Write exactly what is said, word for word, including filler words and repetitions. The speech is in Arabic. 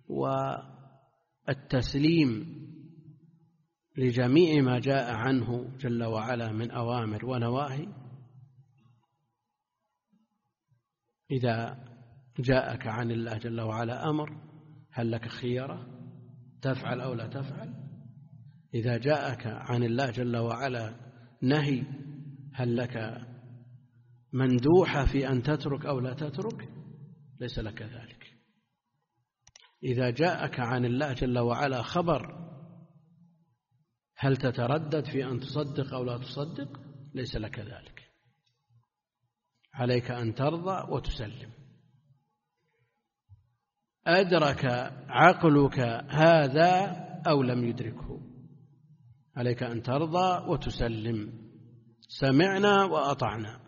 والتسليم لجميع ما جاء عنه جل وعلا من أوامر ونواهي. إذا جاءك عن الله جل وعلا أمر هل لك خيرة تفعل أو لا تفعل؟ إذا جاءك عن الله جل وعلا نهي هل لك مندوحة في أن تترك أو لا تترك؟ ليس لك ذلك. إذا جاءك عن الله جل وعلا خبر هل تتردد في أن تصدق أو لا تصدق؟ ليس لك ذلك. عليك أن ترضى وتسلم. أدرك عقلك هذا أو لم يدركه، عليك أن ترضى وتسلم. سمعنا وأطعنا.